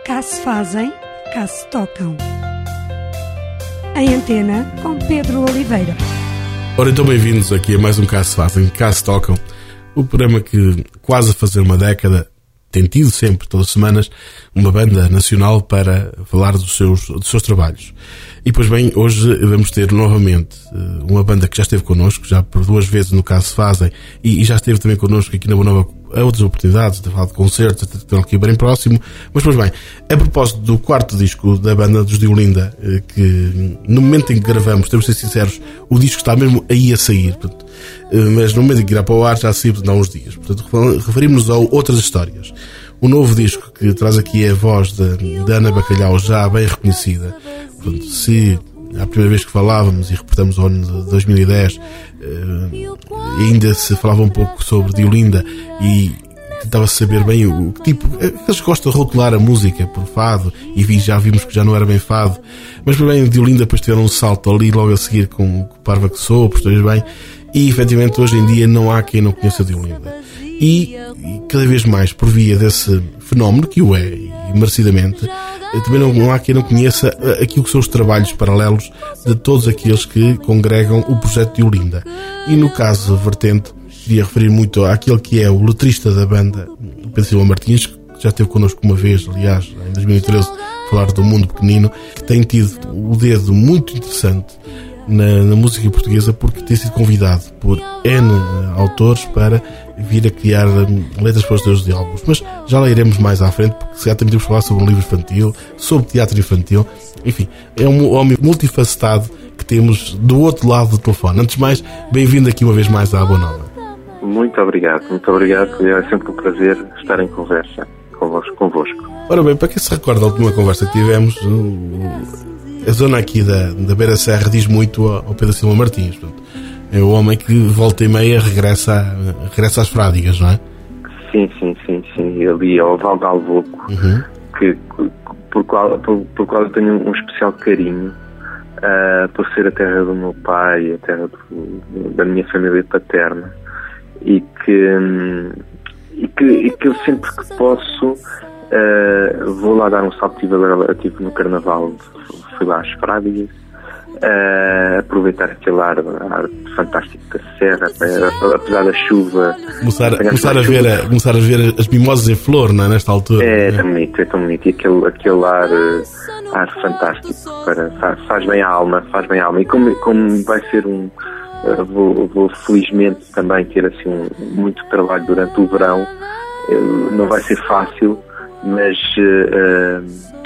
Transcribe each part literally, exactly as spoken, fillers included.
Cá se fazem, cá se tocam. Em Antena, com Pedro Oliveira. Ora, então bem-vindos aqui a mais um Cá se fazem, cá se tocam. O programa que, quase a fazer uma década, tem tido sempre, todas as semanas, uma banda nacional para falar dos seus, dos seus trabalhos. E, pois bem, hoje vamos ter novamente uma banda que já esteve connosco, já por duas vezes no Cá se fazem, e, e já esteve também connosco aqui na Boa Nova a outras oportunidades, de falar de concertos, estão aqui bem próximo. Mas, pois bem, a propósito do quarto disco da banda dos Diolinda, que no momento em que gravamos, temos de ser sinceros, o disco está mesmo aí a sair, portanto, mas no momento em que irá para o ar já saiu há uns dias. Portanto, referimos-nos a outras histórias. O novo disco que traz aqui é a voz de, de Ana Bacalhau, já bem reconhecida. Portanto, se a primeira vez que falávamos e reportamos o ano de dois mil e dez, uh, ainda se falava um pouco sobre Diolinda e tentava-se saber bem o, o que tipo. Eles gostam de rotular a música por fado e vi, já vimos que já não era bem fado. Mas, por bem, Diolinda depois tiveram um salto ali logo a seguir com, com Parva que Sou, por três bem. E efetivamente hoje em dia não há quem não conheça a Diolinda. E, e cada vez mais, por via desse fenómeno, que o é, e merecidamente, também não, não há quem não conheça aquilo que são os trabalhos paralelos de todos aqueles que congregam o projeto Diolinda. E no caso vertente, queria referir muito àquele que é o letrista da banda, o Pedro Silva Martins, que já esteve connosco uma vez, aliás, em dois mil e treze, a falar do Mundo Pequenino, que tem tido o dedo muito interessante Na, na música portuguesa, porque tem sido convidado por N autores para vir a criar letras para os seus diálogos. Mas já lá iremos mais à frente, porque se já também temos de falar sobre o livro infantil, sobre teatro infantil. Enfim, é um homem multifacetado que temos do outro lado do telefone. Antes de mais, bem-vindo aqui uma vez mais à Boa Nova. Muito obrigado, muito obrigado. É sempre um prazer estar em conversa convosco. convosco. Ora bem, para quem se recorda da última conversa que tivemos, a zona aqui da, da Beira Serra diz muito ao Pedro Silva Martins. Portanto, é o homem que volta e meia regressa, regressa às frádigas, não é? Sim, sim, sim, sim. Ali ao Val de Alvoco, uhum. que, por, qual, por, por qual eu tenho um especial carinho, uh, por ser a terra do meu pai, a terra do, da minha família paterna, e que, um, e que, e que eu sempre que posso uh, vou lá dar um salto. Tive agora tive no Carnaval, fui lá às frádigas, uh, aproveitar aquele ar, ar fantástico da serra, apesar da chuva. Começar, começar, a ver, a, começar a ver as mimosas em flor, não é, nesta altura? É, é tão bonito, é tão bonito. E aquele, aquele ar, ar fantástico, para, faz, faz bem à alma, faz bem à alma. E como, como vai ser um... Uh, vou, vou felizmente também ter assim um, muito trabalho durante o verão, uh, não vai ser fácil, mas... Uh,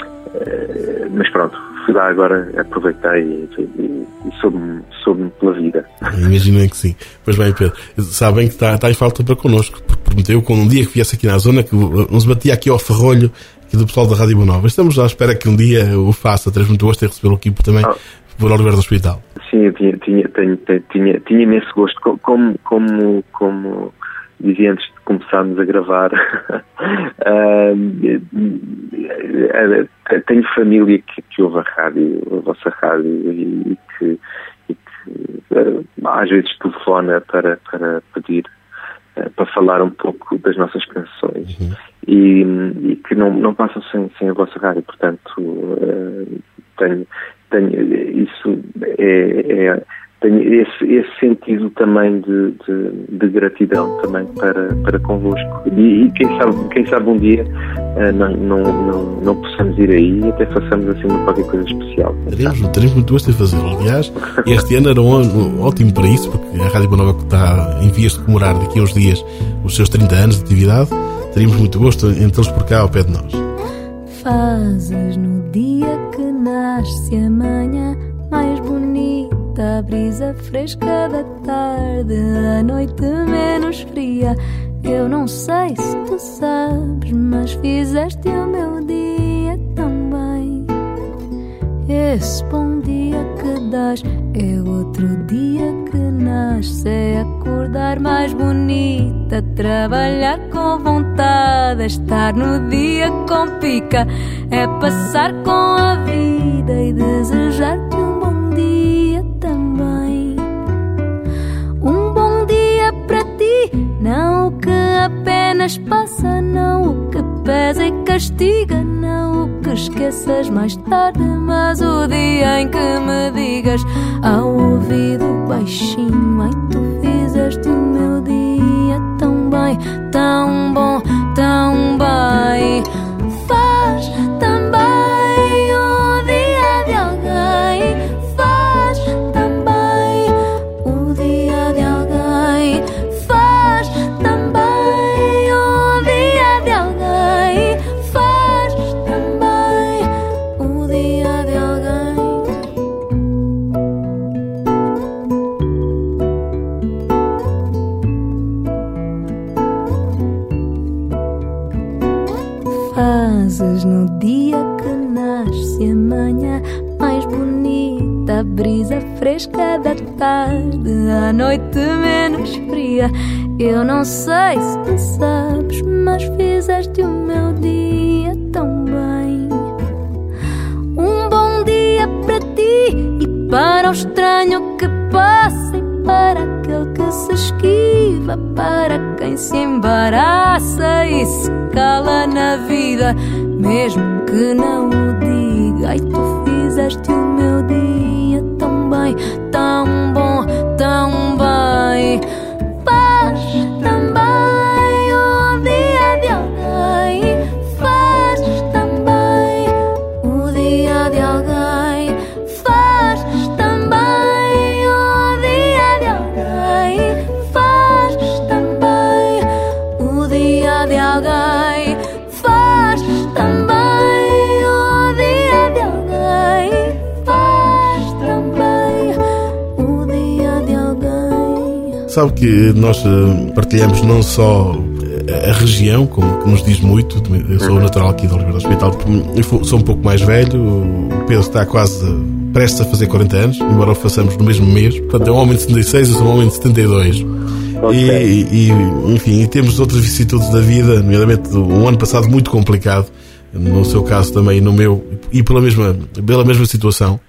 uh, mas pronto, fui lá agora, aproveitei e, e, e soube-me, soube-me pela vida. Imaginem que sim. Pois bem, Pedro, sabem que está, está em falta para connosco, porque prometeu que um dia que viesse aqui na zona, que nos batia aqui ao ferrolho aqui do pessoal da Rádio Boa Nova. Estamos à espera que um dia o faça. Teremos muito gosto de recebê-lo aqui também, oh. por Oliveira do Hospital. Sim, eu tinha, tinha, tinha, tinha, tinha imenso gosto, como, como, como dizia antes de começarmos a gravar. uh, tenho família que, que ouve a rádio, a vossa rádio, e que, e que uh, às vezes telefona para, para pedir, uh, para falar um pouco das nossas canções, uhum. e, e que não, não passam sem, sem a vossa rádio. Portanto, uh, tenho, tenho isso é, é tenho esse, esse sentido também de, de, de gratidão também para, para convosco, e, e quem sabe, quem sabe um dia uh, não, não, não, não possamos ir aí e até façamos assim qualquer coisa especial. Teremos, teremos muito gosto em fazê-lo. Aliás, este ano era um ano ótimo para isso, porque a Rádio Boa Nova está em vias de comemorar daqui a uns dias os seus trinta anos de atividade. Teríamos muito gosto em tê-los por cá ao pé de nós. Fazes no dia que nasce a manhã mais bonita, a brisa fresca da tarde, a noite menos fria. Eu não sei se tu sabes, mas fizeste o meu dia tão bem. Esse bom dia que dás é outro dia que nasce, é acordar mais bonita, trabalhar com vontade, é estar no dia com pica, é passar com a vida e desejar-te um bom dia também. Um bom dia para ti, não o que apenas passa, não o que pesa e castiga. Não o que esqueças mais tarde, mas o dia em que me digas ao ouvido baixinho: ai, tu fizeste o meu dia tão bem, tão bom, tão bem. Faz também o dia de alguém, faz também o dia de alguém, faz também o dia de alguém, faz também o dia de alguém. Fazes no dia que nasce a manhã mais bonita, a brisa fresca da tarde, a noite menos fria. Eu não sei se tu sabes, mas fizeste o meu dia tão bem. Um bom dia para ti e para o estranho que passa, e para aquele que se esquiva, para quem se embaraça e se cala na vida, mesmo que não o diga. Ai, tu fizeste o meu dia tão bem, tão bom, tão bem. Faz também o dia de alguém, faz também o dia de alguém, faz também o dia de alguém, faz também o dia de alguém, faz também o dia de alguém, faz também o dia de alguém. Sabe que nós eh, partilhamos não só a região, como que nos diz muito. Eu sou natural aqui do Oliveira do Hospital, eu sou um pouco mais velho, o Pedro está quase prestes a fazer quarenta anos, embora o façamos no mesmo mês. Portanto, é um homem de setenta e seis, eu sou um homem de setenta e dois. Okay. E, e, enfim, e temos outras vicissitudes da vida, nomeadamente um ano passado muito complicado, no seu caso também e no meu, e pela mesma, pela mesma situação.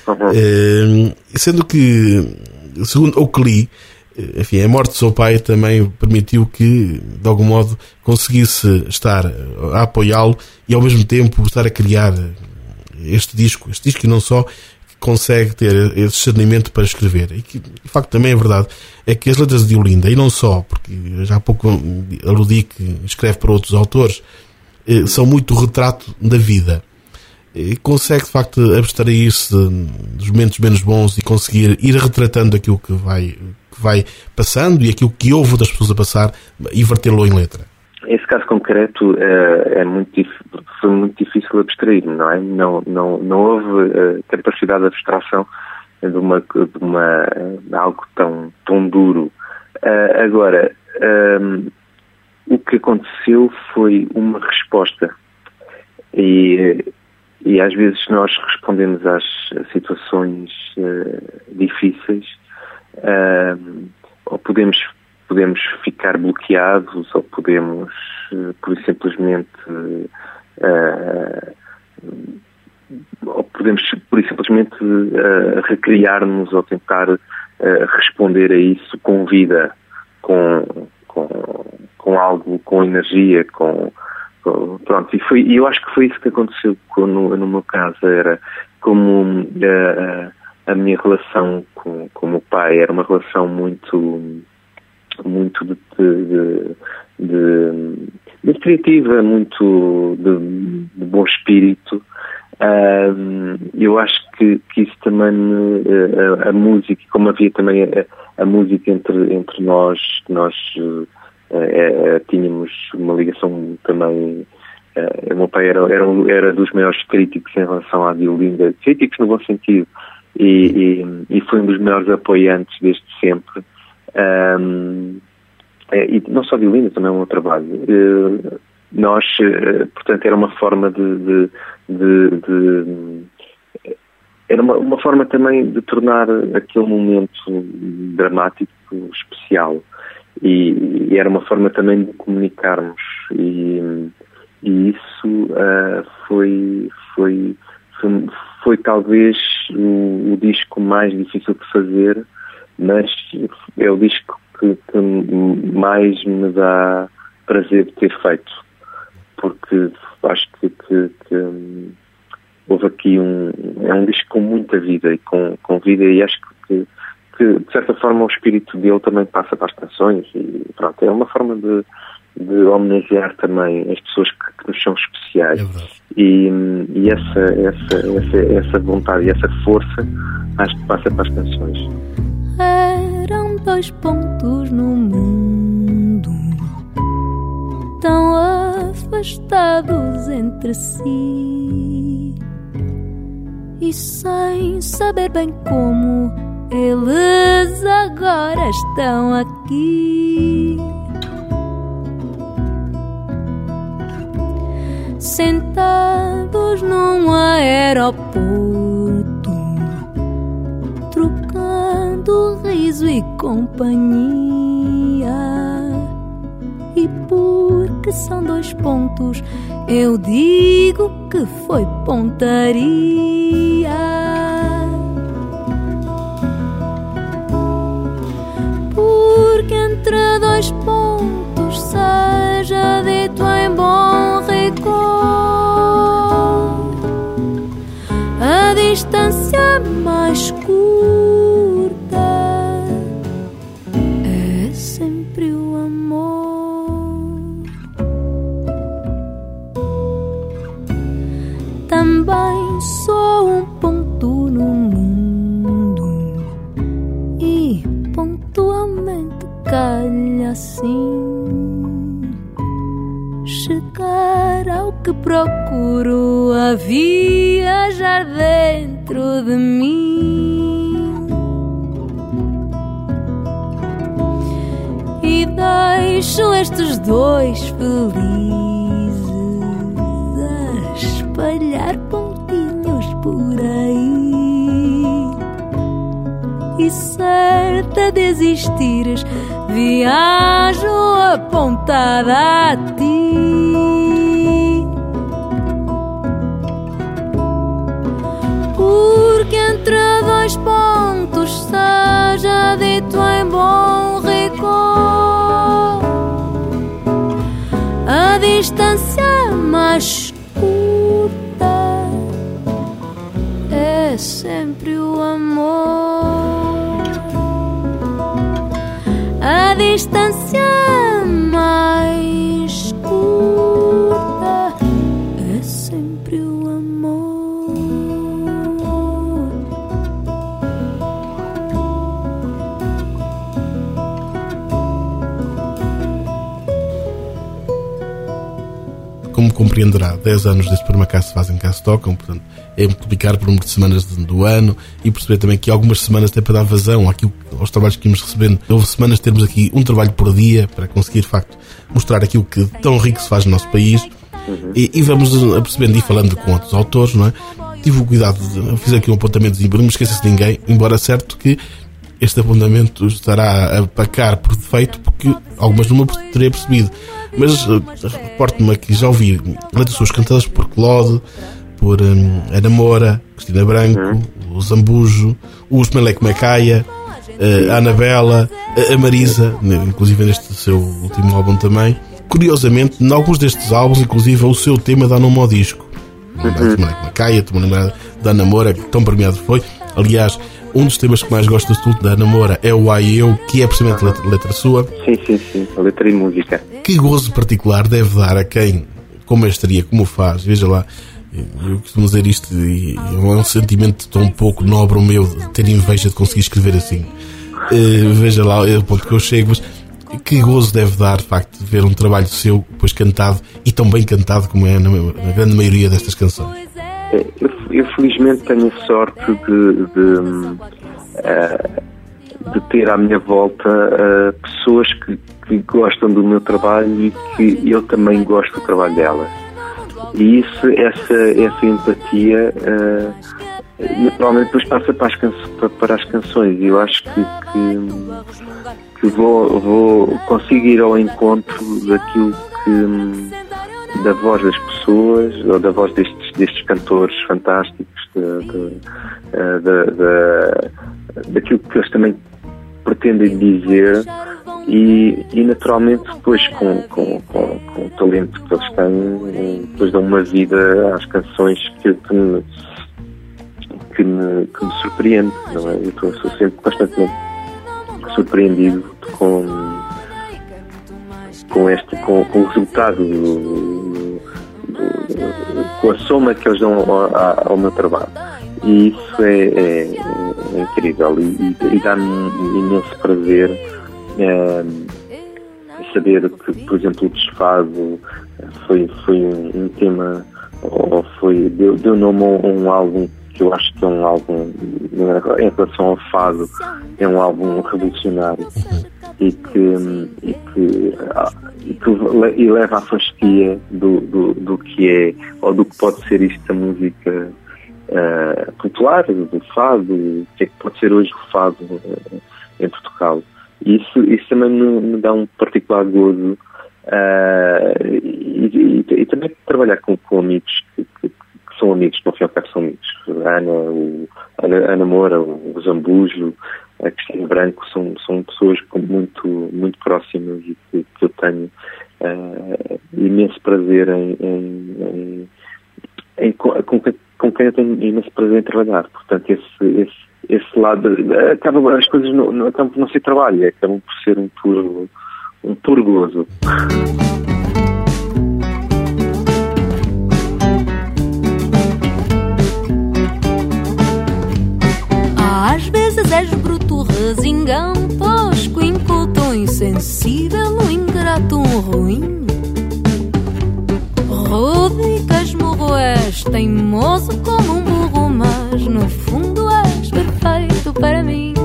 Uhum. Eh, sendo que, segundo o que li, enfim, a morte do seu pai também permitiu que, de algum modo, conseguisse estar a apoiá-lo e, ao mesmo tempo, estar a criar este disco. Este disco, e não só, que consegue ter esse discernimento para escrever. E que, de facto, também é verdade, é que as letras de Olinda, e não só, porque já há pouco aludi que escreve para outros autores, são muito retrato da vida. E consegue, de facto, abstrair-se dos momentos menos bons e conseguir ir retratando aquilo que vai... que vai passando e aquilo que houve outras pessoas a passar e vertê-lo em letra. Esse caso concreto é, é muito, foi muito difícil abstrair, não é? Não, não, não houve uh, capacidade de abstração de, uma, de uma, algo tão, tão duro. Uh, agora, um, o que aconteceu foi uma resposta e, e às vezes nós respondemos às situações uh, difíceis. Uh, ou podemos, podemos ficar bloqueados, ou podemos, uh, por simplesmente, uh, ou podemos, por simplesmente, uh, recriar-nos ou tentar uh, responder a isso com vida, com, com, com algo, com energia, com, com pronto. E foi, e eu acho que foi isso que aconteceu no, no meu caso. Era como uh, a minha relação com, com o meu pai era uma relação muito, muito de, de, de, de criativa, muito de, de bom espírito. Um, eu acho que, que isso também, a, a música, como havia também a, a música entre, entre nós, nós uh, uh, tínhamos uma ligação também. Uh, o meu pai era, era, era dos maiores críticos em relação à Olinda, críticos no bom sentido. E, e, e foi um dos maiores apoiantes desde sempre. Um, e não só de Olinda, também é um trabalho. Uh, nós, uh, portanto, era uma forma de... de, de, de era uma, uma forma também de tornar aquele momento dramático especial. E, e era uma forma também de comunicarmos. E, e isso uh, foi... foi foi Foi talvez o, o disco mais difícil de fazer, mas é o disco que, que mais me dá prazer de ter feito. porque acho que, que, que um, houve aqui um... É um disco com muita vida e com, com vida, e acho que, que, de certa forma, o espírito dele também passa para as canções, e pronto, é uma forma de, de homenagear também as pessoas que, que nos são especiais. É e, e essa, essa, essa, essa vontade e essa força acho que passa para as canções. Eram dois pontos no mundo, tão afastados entre si, e sem saber bem como eles agora estão aqui, sentados num aeroporto, trocando riso e companhia. E porque são dois pontos, eu digo que foi pontaria. Porque entre dois pontos seja dito em bom rigor, a distância mais curta é sempre o amor. Também sou um ponto no mundo, e pontualmente calha assim chegar ao que procuro a viajar dentro de mim, e deixo estes dois felizes a espalhar pontinhos por aí, e certa de existires viajo apontada a ti. Porque entre dois pontos seja dito em bom rigor, a distância mais curta é sempre o amor. A distância mais curta é sempre o amor. Como compreenderá, dez anos deste programa Cá se fazem, cá se tocam, portanto, é multiplicar por número de semanas do ano e perceber também que algumas semanas até para dar vazão àquilo, aos trabalhos que íamos recebendo. Houve semanas de termos aqui um trabalho por dia para conseguir, de facto, mostrar aquilo que tão rico se faz no nosso país. Uhum. E, e vamos percebendo e falando com outros autores, não é? Tive o cuidado de fiz aqui um apontamentozinho para não me esquecer de ninguém, embora certo que este apontamento estará a pacar por defeito, porque algumas não me teria percebido. Mas uh, reporto-me que já ouvi letras suas cantadas por Claude, por um, Ana Moura, Cristina Branco, uhum. o Zambujo, o Meleco Mecaia, uh, a Anabela, a, a Marisa, inclusive neste seu último álbum também. Curiosamente, em alguns destes álbuns, inclusive, o seu tema dá nome ao disco. Uhum. O Meleco Mecaia, estou-me a lembrar da Ana Moura, que tão premiado foi. Aliás, um dos temas que mais gosto do estudo da Ana Moura é o Ai Eu, que é precisamente letra, letra sua. Sim, sim, sim, a letra e música. Que gozo particular deve dar a quem, com mestria, como faz, veja lá, eu costumo dizer isto e é um sentimento tão pouco nobre o meu de ter inveja de conseguir escrever assim. Uh, veja lá é o ponto que eu chego, mas que gozo deve dar, de facto, ver um trabalho seu, depois cantado, e tão bem cantado como é na, na grande maioria destas canções. Eu, eu felizmente tenho a sorte de, de, uh, de ter à minha volta uh, pessoas que, que gostam do meu trabalho e que eu também gosto do trabalho delas. E isso, essa, essa empatia uh, naturalmente depois passa para as, canso, para as canções, e eu acho que, que, que vou, vou conseguir ir ao encontro daquilo que da voz das pessoas, ou da voz destes, destes cantores fantásticos, de, de, de, de, daquilo que eles também pretendem dizer, e, e naturalmente depois com, com, com, com o talento que eles têm, depois dão uma vida às canções que, que, me, que, me, que me surpreende, não é? Eu estou, sou sempre constantemente surpreendido com, com, este, com, com o resultado do, do, com a soma que eles dão ao, ao meu trabalho, e isso é, é, é incrível e, e, e dá-me imenso prazer é, saber que, por exemplo, o Desfado foi, foi um, um tema, ou foi, deu, deu nome a um álbum que eu acho que é um álbum, em relação ao fado, é um álbum revolucionário e que, e que, e que e leva à fasquia do, do, do que é, ou do que pode ser isto da música uh, popular, do fado, o que é que pode ser hoje o fado uh, em Portugal. E isso, isso também me, me dá um particular gozo, uh, e, e, e também trabalhar com, com amigos que, que são amigos, no fim ao cabo são amigos. A Ana, o, a Ana Moura, o Zambujo, a Cristina Branco, são, são pessoas muito, muito próximas e que, que eu tenho uh, imenso prazer em, em, em, em com, com quem eu tenho imenso prazer em trabalhar. Portanto, esse, esse, esse lado, acaba, as coisas não, não, acabam por não ser trabalho, acabam por ser um puro, um puro gozo. Às vezes és bruto, resingão, tosco, inculto, insensível, um ingrato, um ruim. Rude e casmurro és, teimoso como um burro, mas no fundo és perfeito para mim.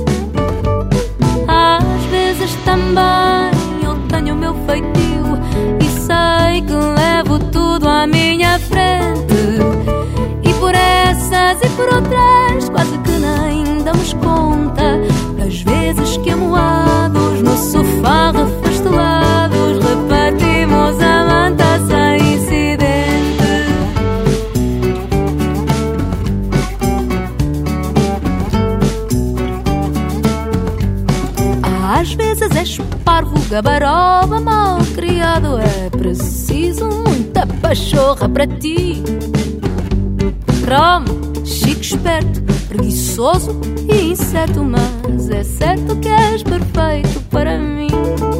Às vezes também eu tenho o meu feitio e sei que levo tudo à minha frente. E por essas e por outras quase que nem damos conta das vezes que amoados no sofá refastelados repartimos a manta sem incidente. Às vezes és parvo, gabaroba, mal criado, é preciso muita pachorra para ti. Rome, chique, esperto, preguiçoso e incerto, mas é certo que és perfeito para mim.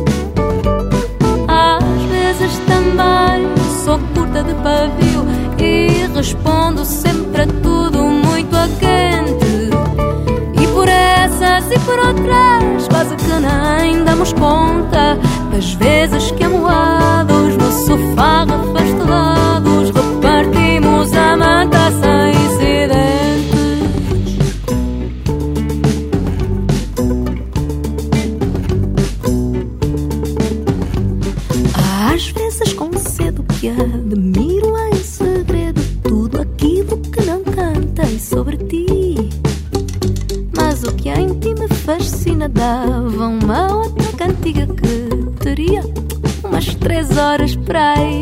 Às vezes também sou curta de pavio e respondo sempre a tudo muito a quente. E por essas e por outras quase que nem damos conta das vezes que amoados no sofá refastelados repartimos a manta sem incidentes. Às vezes concedo que admiro em segredo tudo aquilo que não cantei sobre ti, mas o que em ti me fascina dava uma outra cantiga que teria umas três horas para aí.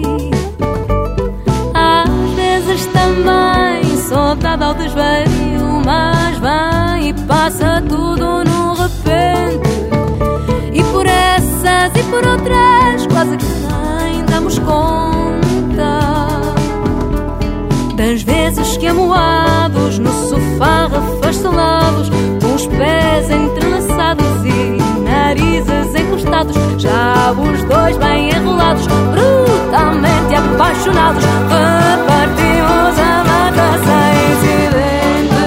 Às vezes também sou dada ao desvario, mas vem e passa tudo no repente. E por essas e por outras quase que nem damos conta das vezes que amoados no sofá refastelados, com os pés entrelaçados e narizes encostados, já os dois bem enrolados, brutalmente apaixonados, repartimos a mata sem incidente.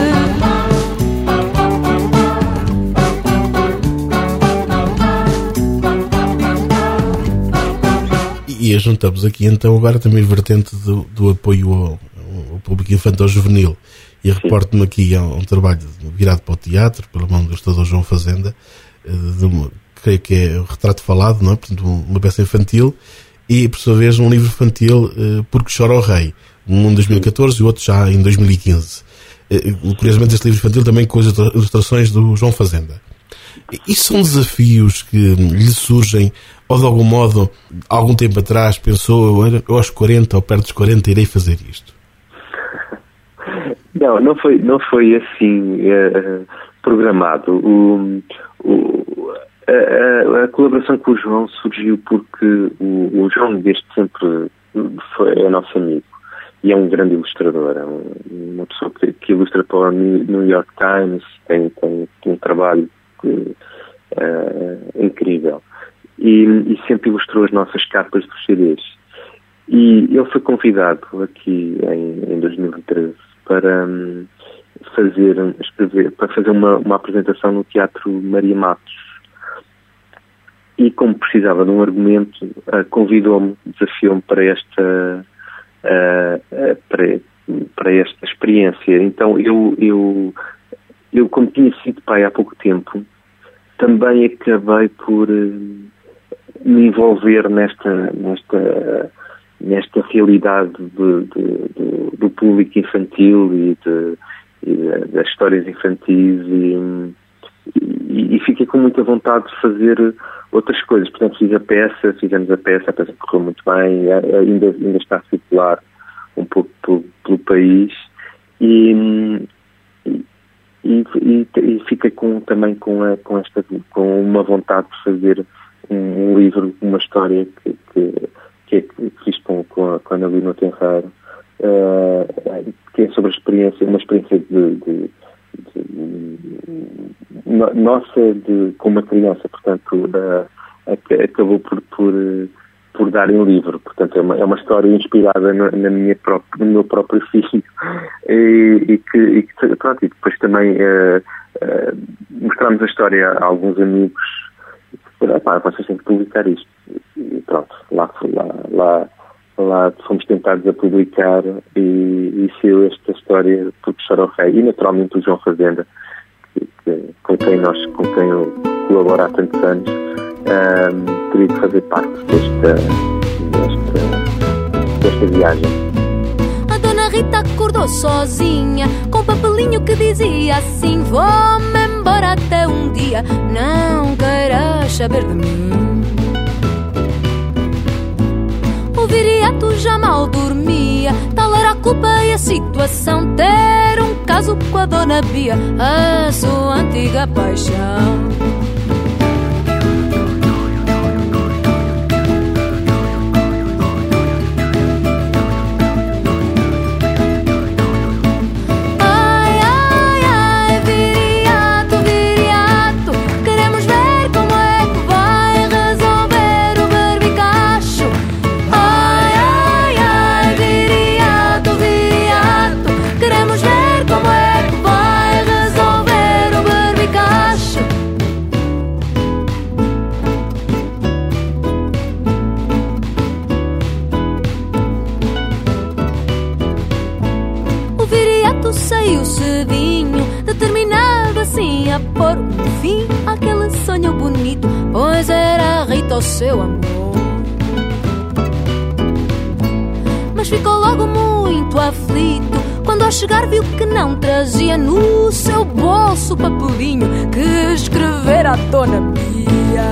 E juntamos aqui então agora também a vertente do, do apoio ao, ao público infantil-juvenil. E reporto-me aqui a um trabalho virado para o teatro, pela mão do ilustrador João Fazenda, de uma, creio que é o Retrato Falado, não é? Portanto, uma peça infantil, e por sua vez um livro infantil, Porque Chora o Rei, um em dois mil e catorze e o outro já em dois mil e quinze. Curiosamente este livro infantil também com as ilustrações do João Fazenda. E são desafios que lhe surgem, ou de algum modo, algum tempo atrás pensou, eu, eu aos quarenta ou perto dos quarenta irei fazer isto? Não, não foi, não foi assim uh, programado. O, o, A, a, a colaboração com o João surgiu porque o, o João desde sempre foi, é nosso amigo e é um grande ilustrador, é um, uma pessoa que, que ilustra para o New York Times, tem, tem, tem um trabalho que, uh, incrível e, e sempre ilustrou as nossas capas dos C Ds. E ele foi convidado aqui em, em dois mil e treze para um, fazer, escrever, para fazer uma, uma apresentação no Teatro Maria Matos. E como precisava de um argumento, uh, convidou-me, desafiou-me para esta, uh, uh, para, para esta experiência. Então eu, eu, eu, como tinha sido pai há pouco tempo, também acabei por uh, me envolver nesta, nesta, nesta realidade de, de, de, do público infantil e, de, e de, das histórias infantis e, e, e fiquei com muita vontade de fazer outras coisas. Portanto, fiz a peça, fizemos a peça, a peça correu muito bem, ainda, ainda está a circular um pouco pelo, pelo país e, e, e, e fiquei com, também com, a, com, esta, com uma vontade de fazer um, um livro, uma história que, que, que, é, que fiz com, com a, com a Ana Lino Tenreiro, uh, que é sobre a experiência, uma experiência de, de De, nossa de, com uma criança, portanto uh, acabou por, por, por dar em livro, portanto é uma, é uma história inspirada na, na minha própria, no meu próprio filho e, e, que, e, que, pronto, e depois também uh, uh, mostramos a história a alguns amigos e disseram, pá, vocês têm que publicar isto e pronto, lá, lá, lá lá fomos tentados a publicar e, e saiu esta história porque chora o rei e naturalmente o João Fazenda que, que, com quem nós com quem eu colaboro há tantos anos um, teria que fazer parte desta, desta, desta viagem. A Dona Rita acordou sozinha com um papelinho que dizia assim: vou-me embora até um dia, não queiras saber de mim. O viriato já mal dormia, tal era a culpa e a situação, ter um caso com a Dona Bia, a sua antiga paixão. Ai, ai, ai, viriato, viriato, queremos ver como é que vai resolver o barbicacho. Ai, ai, ai, viriato, viriato, queremos ver como é que vai resolver o barbicacho. O viriato saiu cedinho, determinado assim a pôr um fim àquele sonho bonito, pois era a Rita o seu amor. Mas ficou logo muito aflito quando ao chegar viu que não trazia no seu bolso o papelinho que escrevera a Dona Bia.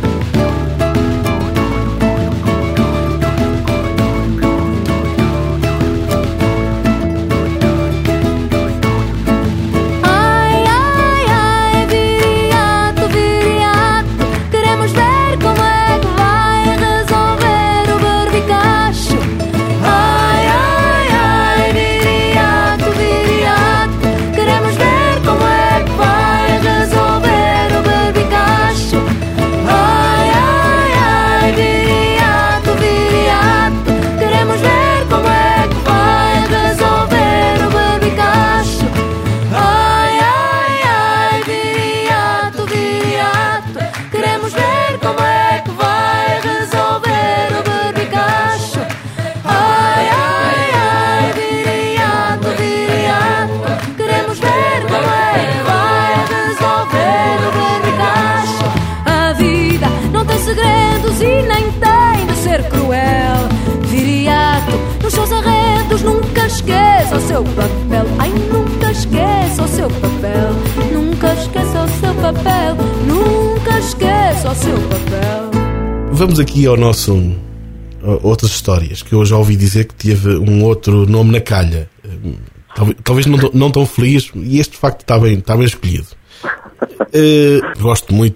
Ai, ai, ai, viriato, viriato, queremos ver como é que vai resolver o barbicacho. Ai, ai, ai, viriato, viriato, queremos ver como é que vai resolver o barbicacho. Ai, ai, ai, viriato, viriato, queremos ver como é que vai resolver o barbicacho. Ai, ai, ai, viriato, viriato, queremos ver como é que vai resolver o barbicacho. Ai, ai, ai, viriato, viriato, queremos ver como é que vai resolver o barbicacho. A vida não tem segredos e nem tem de ser cruel. Viriato, nos seus arredos nunca esqueça o seu papel. Ai, nunca esqueça o seu papel. Nunca esqueça o seu papel. Nunca esqueça o seu papel. Vamos aqui ao nosso a outras histórias que eu já ouvi dizer que teve um outro nome na calha, talvez, talvez não, não tão feliz, e este de facto está bem, está bem escolhido. Uh, gosto muito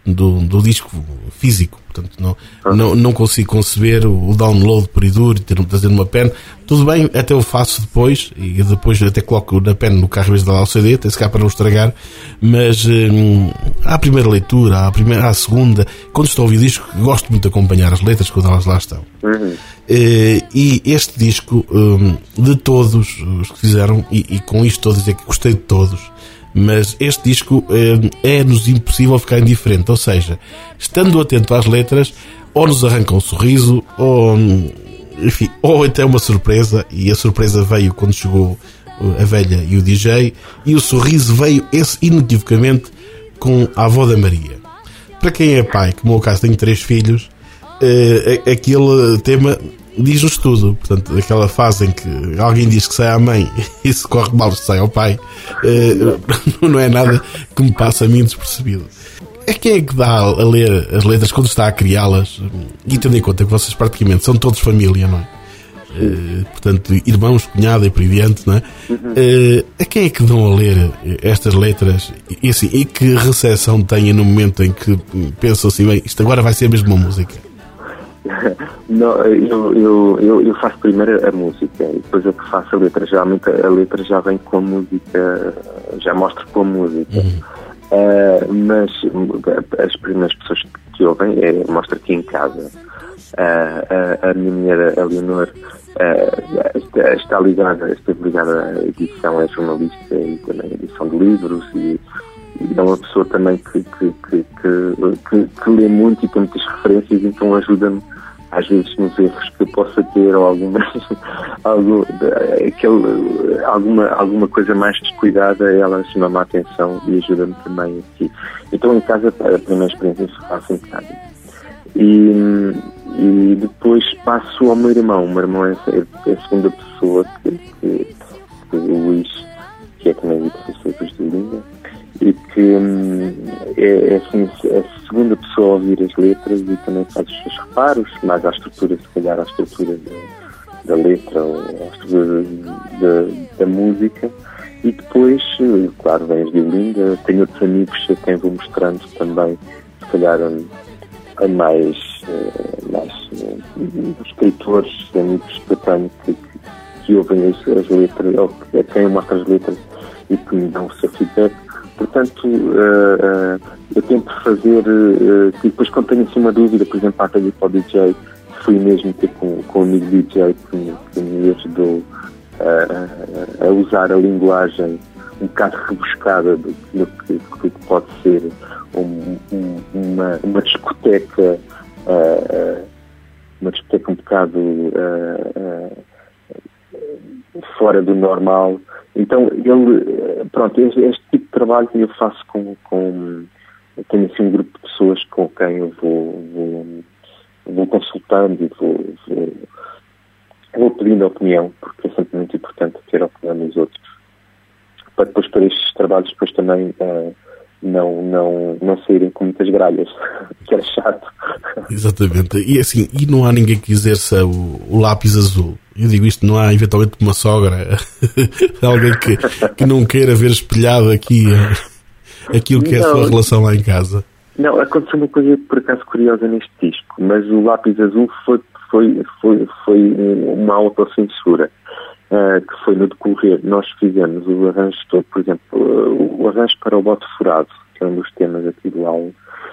do, do disco físico. Portanto, não, não, não consigo conceber o, o download por e duro e ter de fazer numa pen. Tudo bem, até eu faço depois, e depois até coloco na pen no carro em vez de dar ao C D, até se cá para não estragar, mas hum, à primeira leitura, à, primeira, à segunda, quando estou a ouvir disco, gosto muito de acompanhar as letras quando elas lá estão. Uhum. E este disco, hum, de todos os que fizeram, e, e com isto estou a dizer que gostei de todos, mas este disco hum, é-nos impossível ficar indiferente, ou seja, estando atento às letras, ou nos arranca um sorriso, ou, enfim, ou até uma surpresa, e a surpresa veio quando chegou a velha e o D J, e o sorriso veio esse inequivocamente com a avó da Maria. Para quem é pai, como é o caso, tenho três filhos, uh, aquele tema diz-nos tudo. Portanto, aquela fase em que alguém diz que sai à mãe e se corre mal sai ao pai, uh, não é nada que me passa a mim despercebido. É quem é que dá a ler as letras quando está a criá-las, e tendo em conta que vocês praticamente são todos família, não é? Uh, portanto, irmãos, cunhada e por aí diante, não é? Uh, a quem é que dão a ler estas letras e, assim, e que recepção têm no momento em que pensam assim, bem, isto agora vai ser mesmo uma música? Não, eu, eu, eu, eu faço primeiro a música e depois é que faço a letra. Geralmente a letra já vem com a música, já mostro com a música. Uhum. Uh, mas as primeiras pessoas que ouvem é, mostro aqui em casa. Uh, a, a minha mulher, a Leonor, uh, está, está ligada, esteve ligada à edição, é jornalista e também à edição de livros e, e é uma pessoa também que, que, que, que, que, que lê muito e tem muitas referências, então ajuda-me às vezes nos erros que eu possa ter ou alguma, algum, aquele, alguma, alguma coisa mais descuidada, ela chama-me a atenção e ajuda-me também aqui. Então em casa, a primeira experiência que faço em casa. E, e depois passo ao meu irmão. O meu irmão é, é a segunda pessoa que, que, que o Luís, que é também guitarrista de Linda, e que hum, é, é assim, a segunda pessoa a ouvir as letras e também faz os seus reparos, mais à estrutura, se calhar à estrutura da, da letra ou à estrutura da, da música. E depois, claro, vem as de Linda, tenho outros amigos a quem vou mostrando também, se calhar a mais, mais escritores, amigos que eu tenho que, que, que ouvem as, as letras, ou que, a quem eu mostro as letras e que me dão o seu feedback. Portanto, uh, uh, eu tento fazer, uh, e depois quando tenho assim uma dúvida, por exemplo, para o D J, fui mesmo ter com, com o amigo D J que me, que me ajudou uh, a usar a linguagem um bocado rebuscada do, do, que, do que pode ser um, um, uma, uma discoteca, uh, uh, uma discoteca um bocado uh, uh, fora do normal. Então, ele, pronto, este, este tipo de trabalho eu faço com, com eu tenho assim um grupo de pessoas com quem eu vou, vou, vou consultando e vou, vou, vou pedindo opinião, porque é sempre muito importante ter a opinião dos outros, para depois para estes trabalhos depois também uh, não, não, não saírem com muitas gralhas, que é chato. Exatamente, e assim, e não há ninguém que exerça o, o lápis azul. Eu digo isto, não há eventualmente uma sogra, alguém que, que não queira ver espelhado aqui aquilo que não, é a sua relação lá em casa. Não, aconteceu uma coisa por acaso curiosa neste disco, mas o lápis azul foi, foi, foi, foi uma autocensura, uh, que foi no decorrer. Nós fizemos o arranjo todo, por exemplo, uh, o arranjo para o Bote Furado, que é um dos temas aqui do álbum,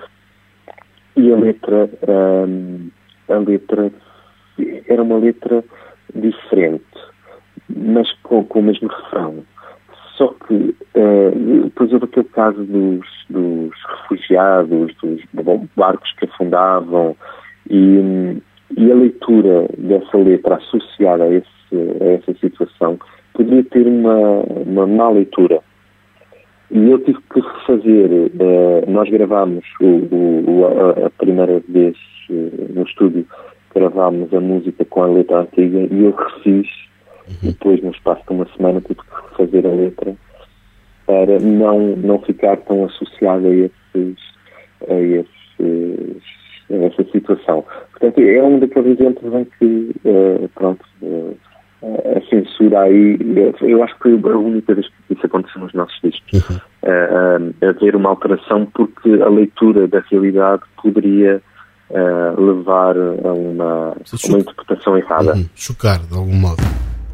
e a letra, um, a letra era uma letra diferente, mas com, com o mesmo refrão. Só que uh, depois houve aquele caso dos, dos refugiados, dos barcos que afundavam, e, e a leitura dessa letra associada a, esse, a essa situação poderia ter uma, uma má leitura. E eu tive que refazer, uh, nós gravámos o, o, a, a primeira vez uh, no estúdio, gravámos a música com a letra antiga e eu refiz, uhum. Depois no espaço de uma semana tive que refazer a letra para não, não ficar tão associada a, esses, a, esses, a essa situação. Portanto, é um daqueles exemplos em que, uh, pronto, uh, a censura aí, eu acho que foi a única vez que isso aconteceu nos nossos discos. Uhum. uh, haver uma alteração, porque a leitura da realidade poderia uh, levar a uma, uma interpretação errada. Uhum. Chocar, de algum modo.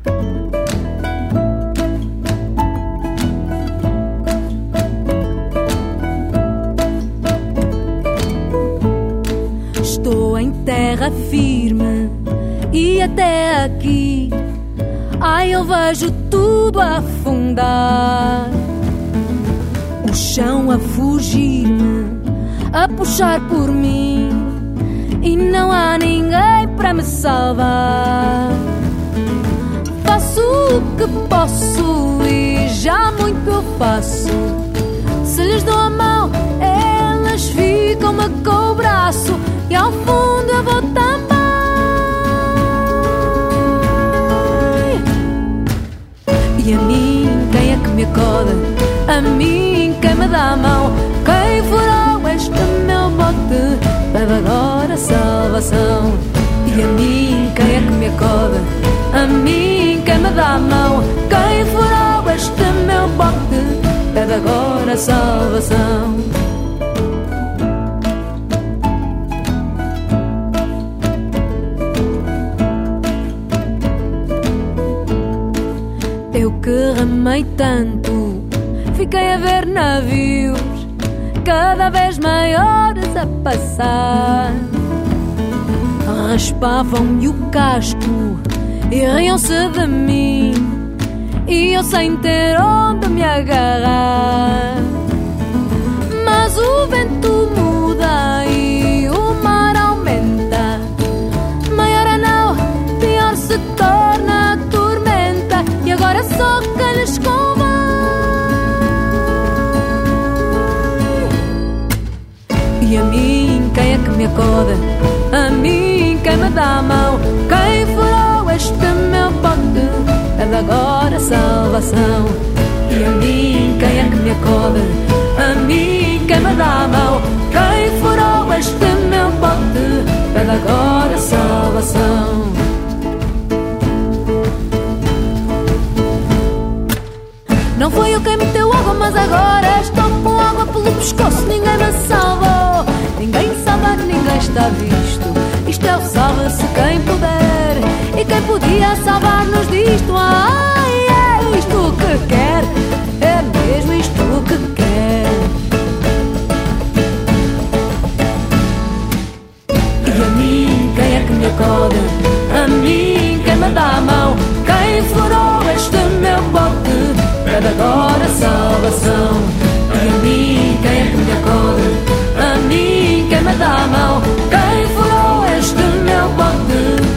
Estou em terra firme e até aqui, ai, eu vejo tudo afundar. O chão a fugir-me, a puxar por mim, e não há ninguém para me salvar. Faço o que posso e já muito eu faço. Se lhes dou a mão, elas ficam-me com o braço, e ao fundo eu vou também. E a mim, quem é que me acorda? A mim, quem me dá a mão? Quem furou este meu bote? Pede agora salvação. E a mim, quem é que me acorda? A mim, quem me dá a mão? Quem furou este meu bote? Pede agora salvação. Eu que remei tanto, fiquei a ver navios cada vez maiores a passar. Raspavam-me o casco e riam-se de mim, e eu sem ter onde me agarrar. Mas o vento muda e o mar aumenta, maior a não, pior se torna a tormenta, e agora só quem lhes convém. E a mim, quem é que me acorda? A mim, quem me dá a mão? Quem furou este meu bote? Pede agora salvação. E a mim, quem é que me acorda? A mim, quem me dá a mão? Quem furou este meu bote? Pede agora salvação. Não foi eu quem meteu água, mas agora estou com água pelo pescoço. Ninguém me salvou, ninguém salva, ninguém está visto. Isto é o salve-se quem puder, e quem podia salvar-nos disto. Ai, é isto que quer, é mesmo isto que quer. E a mim, quem é que me acorda? A mim, quem me dá a mão? Quem furou este meu bote? Pede agora salvação. E a mim, quem é que me acorda? A mim, quem me dá a mão? Quem furou este meu bote?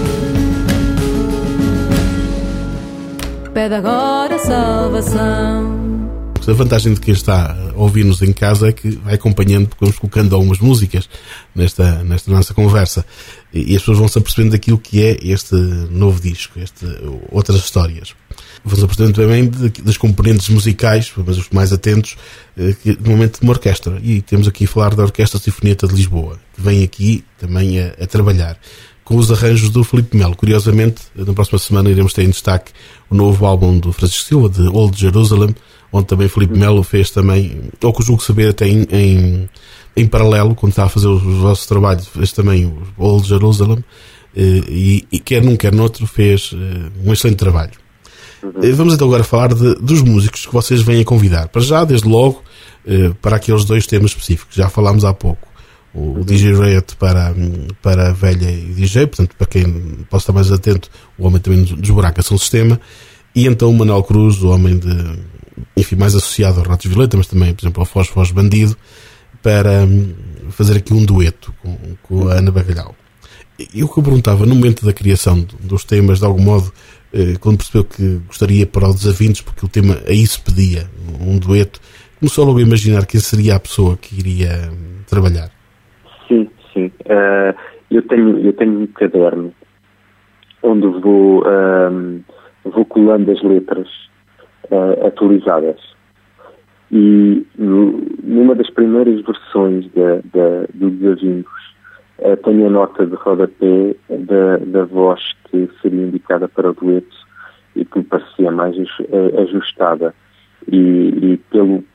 Pede agora salvação. A vantagem de quem está a ouvir-nos em casa é que vai acompanhando, porque vamos colocando algumas músicas nesta, nesta nossa conversa, e as pessoas vão se apercebendo daquilo que é este novo disco, este, outras histórias. Vamos apercebendo também de, das componentes musicais, mas os mais atentos, que, normalmente de uma orquestra. E temos aqui a falar da Orquestra Sinfonieta de Lisboa, que vem aqui também a, a trabalhar com os arranjos do Filipe Melo. Curiosamente, na próxima semana iremos ter em destaque o novo álbum do Francisco Silva, de Old Jerusalem, onde também Filipe Melo fez também, ou que julgo saber até em, em, em paralelo, quando está a fazer os vossos trabalhos, fez também o Old Jerusalem, e, e quer num quer noutro fez um excelente trabalho. Uhum. Vamos então agora falar de, dos músicos que vocês vêm a convidar. Para já, desde logo, para aqueles dois temas específicos. Já falámos há pouco. O, uhum. o D J Riot para, para a velha e D J, portanto, para quem possa estar mais atento, o homem também desburaca seu sistema. E então o Manuel Cruz, o homem de, enfim, mais associado ao Ratos Violeta, mas também, por exemplo, ao Foz Foz Bandido, para fazer aqui um dueto com, com a Ana Bacalhau. E o que eu perguntava, no momento da criação dos temas, de algum modo, quando percebeu que gostaria para os Desavindos, porque o tema a isso pedia, um dueto, começou logo a imaginar quem seria a pessoa que iria trabalhar? Sim, sim. Uh, eu, tenho, eu tenho um caderno onde vou, um, vou colando as letras uh, atualizadas. E no, numa das primeiras versões da, da, do Desavindos, Uh, tenho a nota de rodapé da, da voz que seria indicada para o dueto e que me parecia mais ajustada. E, e pelo,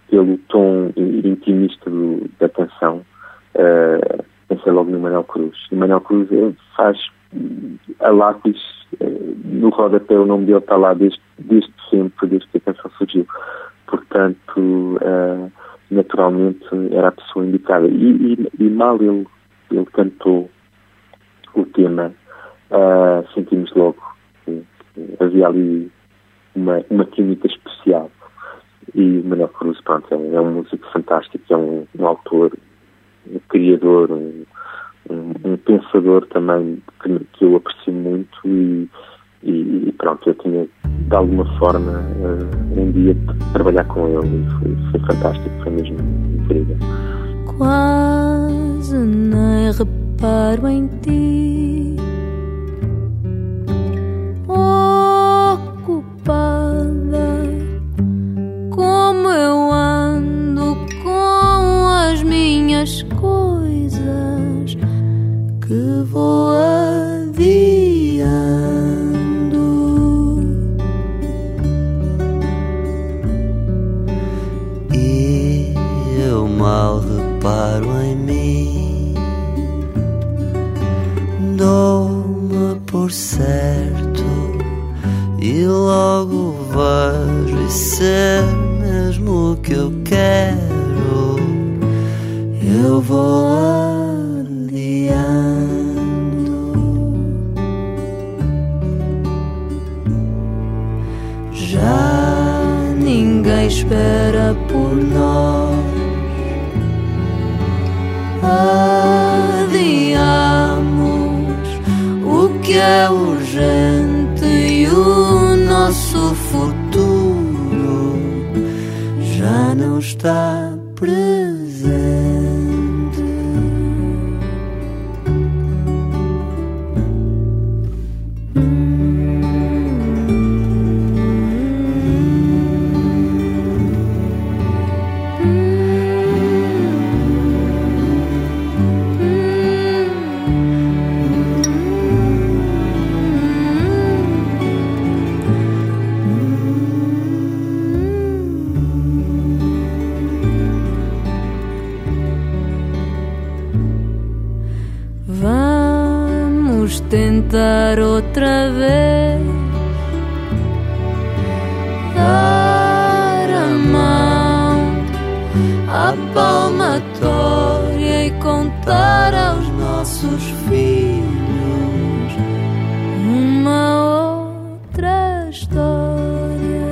pelo tom intimista do, da canção, uh, pensei logo no Manuel Cruz. O Manuel Cruz faz a lápis, uh, no rodapé o nome dele está lá desde, desde sempre, desde que a canção surgiu. Portanto, uh, naturalmente era a pessoa indicada. E, e, e mal ele, ele cantou o tema, uh, sentimos logo que, que havia ali uma, uma química especial. E o Manuel Cruz, pronto, é, é um músico fantástico, é um, um autor, um criador, um, um, um pensador também que, que eu aprecio muito e, e pronto, eu tinha de alguma forma uh, um dia de trabalhar com ele e foi, foi fantástico, foi mesmo incrível. Quase nem reparo em ti, ocupada como eu ando com as minhas coisas que vou adiando, e eu mal reparo em mim, dou-me por certo e logo vejo isso é mesmo o que eu quero, eu vou adiando. Já ninguém espera por nós, adiamos o que é urgente e o nosso futuro já não está presente. Tentar outra vez dar a mão à palmatória e contar aos nossos filhos uma outra história,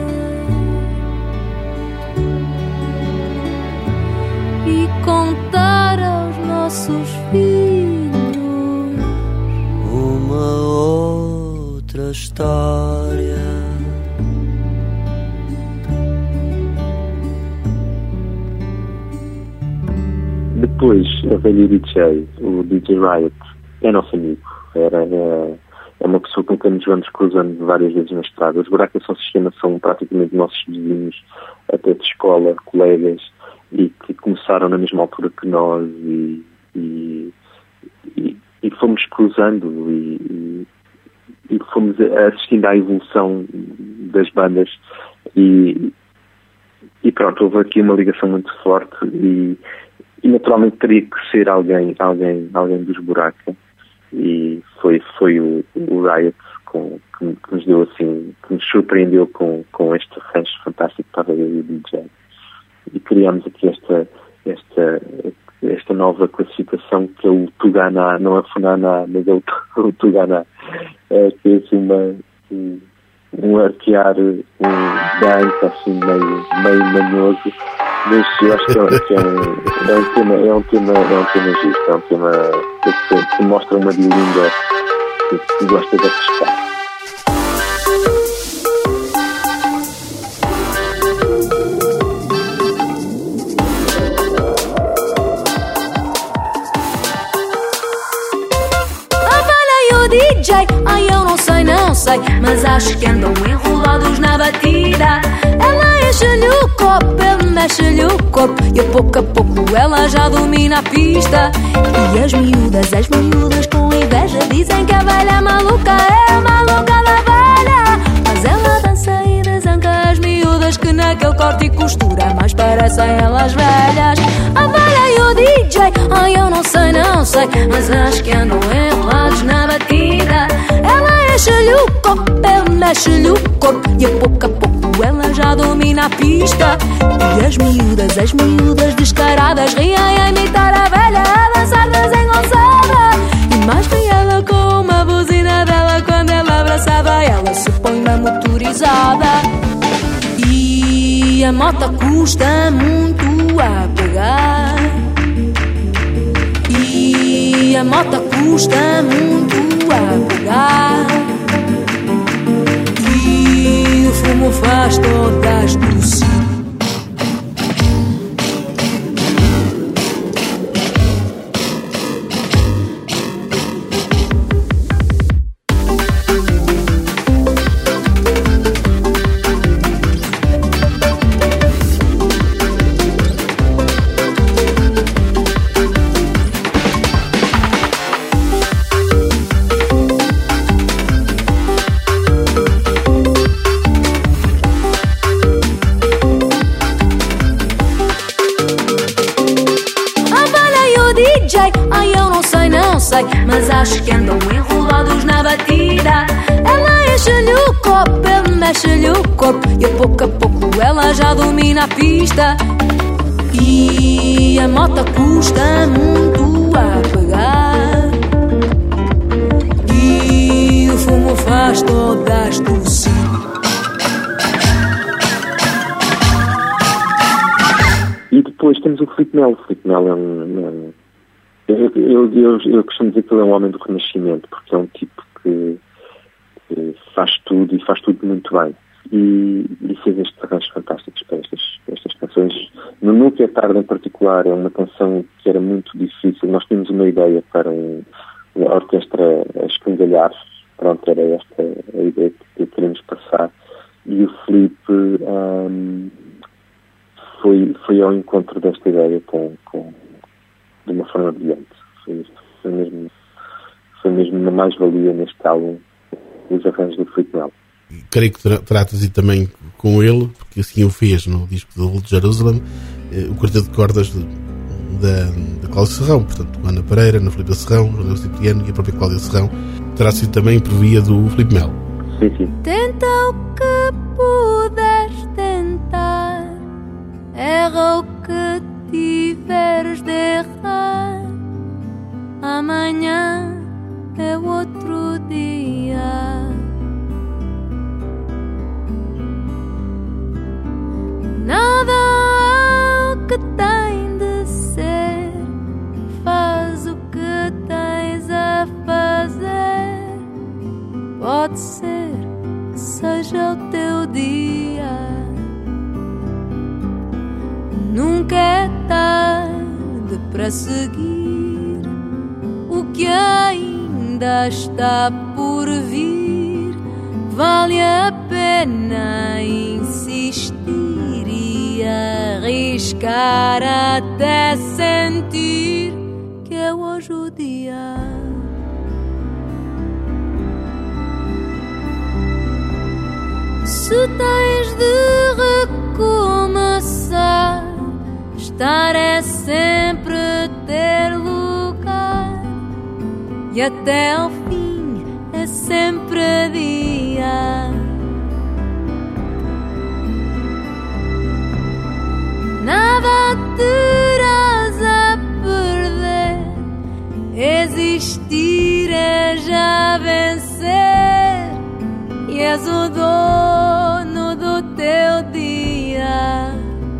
e contar aos nossos filhos outra história. Depois, a velha D J, o D J Riot, é nosso amigo. Era, é, é uma pessoa com quem nos vamos cruzando várias vezes na estrada. Os Buracos São Sistema são praticamente nossos vizinhos, até de escola, colegas, e que começaram na mesma altura que nós e, e, e, e fomos cruzando e, e e fomos assistindo à evolução das bandas e, e pronto, houve aqui uma ligação muito forte e, e naturalmente teria que ser alguém, alguém, alguém dos Buracos, e foi, foi o, o Riot com, que, que nos deu assim, que nos surpreendeu com, com este arranjo fantástico para o D J, e criámos aqui esta, esta, esta nova classificação que é o Tuganá, não é Funaná, mas é o, o Tuganá. É, que é assim uma, um, um arquear, um dança assim meio, meio manhoso, mas eu acho que é, que é, um, é um tema, é um tema, é um tema justo, é um tema que, que mostra uma bilinga que, que gosta de arriscar. D J, ai eu não sei, não sei, mas acho que andam enrolados na batida. Ela enche-lhe o copo, ele mexe-lhe o corpo, e a pouco a pouco ela já domina a pista. E as miúdas, as miúdas com inveja dizem que a velha maluca é a maluca da velha, mas ela dança e desanca as miúdas que na naquele corte e costura, mas parecem elas velhas. A velha e o D J, ai eu não sei, não sei, mas acho que andam enrolados na batida. Ela enche-lhe o copo, ele mexe-lhe o corpo, e a pouco a pouco ela já domina a pista. E as miúdas, as miúdas descaradas riem a imitar a velha, a dançar desengonçada. E mais que ela com uma buzina dela, quando ela abraçada, ela se põe na motorizada. E a moto custa muito a pegar, e a moto custa muito a pegar, e o fumo faz todas tossir. Mas acho que andam enrolados na batida. Ela enche-lhe o copo, ele mexe-lhe o corpo, e a pouco a pouco ela já domina a pista. E a moto custa muito a pegar, e o fumo faz todas tossir. E depois temos o Filipe Melo. O Filipe Melo é um... um Eu, eu, eu, eu costumo dizer que ele é um homem do Renascimento, porque é um tipo que, que faz tudo e faz tudo muito bem. E, e fez estes arranjos fantásticos para estas, estas canções. No Nunca é Tarde, em particular, é uma canção que era muito difícil. Nós tínhamos uma ideia para um, a orquestra a escangalhar. Pronto, era esta a ideia que queremos passar. E o Filipe um, foi, foi ao encontro desta ideia com... com de uma forma brilhante. Foi, foi, mesmo, foi mesmo uma mais-valia neste álbum, os arranjos do Filipe Melo. Creio que terá trazido também com ele, porque assim o fez no disco do Old Jerusalem, eh, o quarteto de cordas de, da, da Cláudia Serrão, portanto, Ana Pereira, Ana Filipe Serrão, José Cipriano e a própria Cláudia Serrão, terá sido também por via do Filipe Melo. Sim, sim. Tenta o que puderes tentar, erra o que tiveres de errar, amanhã é outro dia. Nada é o que tem de ser, faz o que tens a fazer. Pode ser que seja o teu dia. Nunca é tarde para seguir o que ainda está por vir. Vale a pena insistir e arriscar até sentir que é hoje o dia. Se tens de recomeçar, estar é sempre ter lugar, e até ao fim é sempre dia. Nada terás a perder, existir é já vencer, e és o dono do teu dia.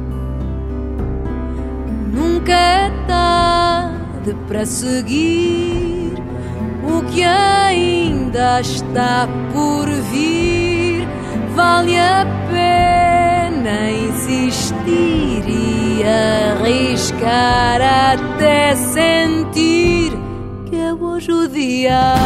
Nunca é tarde para seguir o que ainda está por vir. Vale a pena insistir e arriscar até sentir que é hoje o dia.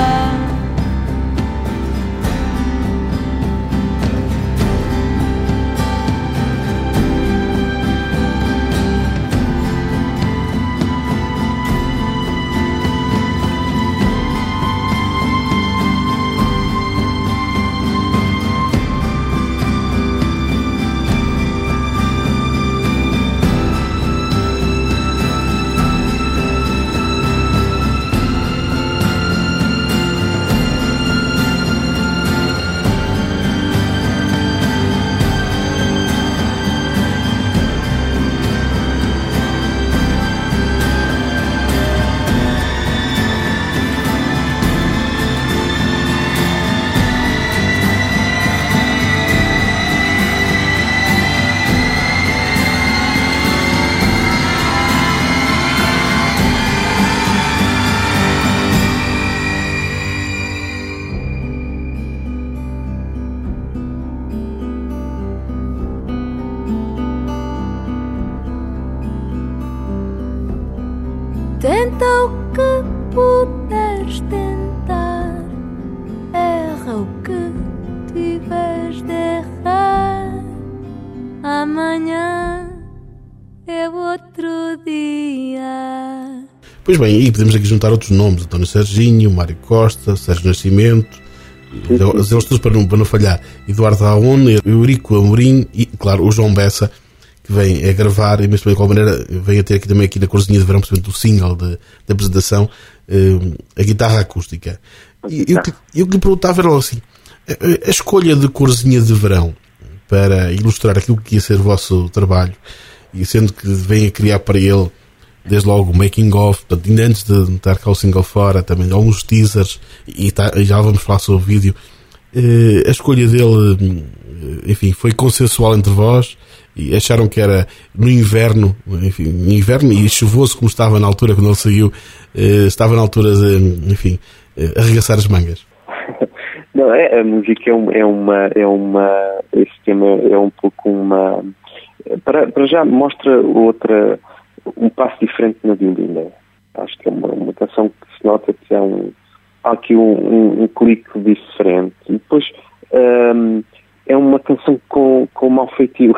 tenta o que puderes tentar, erra o que tiveres de errar. Amanhã é outro dia. Pois bem, e podemos aqui juntar outros nomes: António Serginho, Mário Costa, Sérgio Nascimento, eles todos para não, para não falhar, Eduardo Raon, Eurico Amorim e, claro, o João Bessa, que vem a gravar, e mesmo de qualquer maneira vem a ter aqui também aqui na Corzinha de Verão, portanto, do single de, de apresentação, a guitarra acústica. E eu, eu que lhe perguntava era assim, a, a escolha de Corzinha de Verão para ilustrar aquilo que ia ser o vosso trabalho, e sendo que vem a criar para ele desde logo o making of, portanto, ainda antes de estar cá o single fora, também alguns teasers, e, tá, e já vamos falar sobre o vídeo. Uh, a escolha dele, enfim, foi consensual entre vós, e acharam que era no inverno, enfim, no inverno e chuvoso como estava na altura quando ele saiu, uh, estava na altura de, enfim, uh, arregaçar as mangas. Não, é, a música é, um, é uma, é uma, esse tema é um pouco uma, para, para já mostra outra, um passo diferente na violina. Acho que é uma, uma canção que se nota que é um, há aqui um, um, um clique diferente. E depois um, é uma canção com, com mau feitio,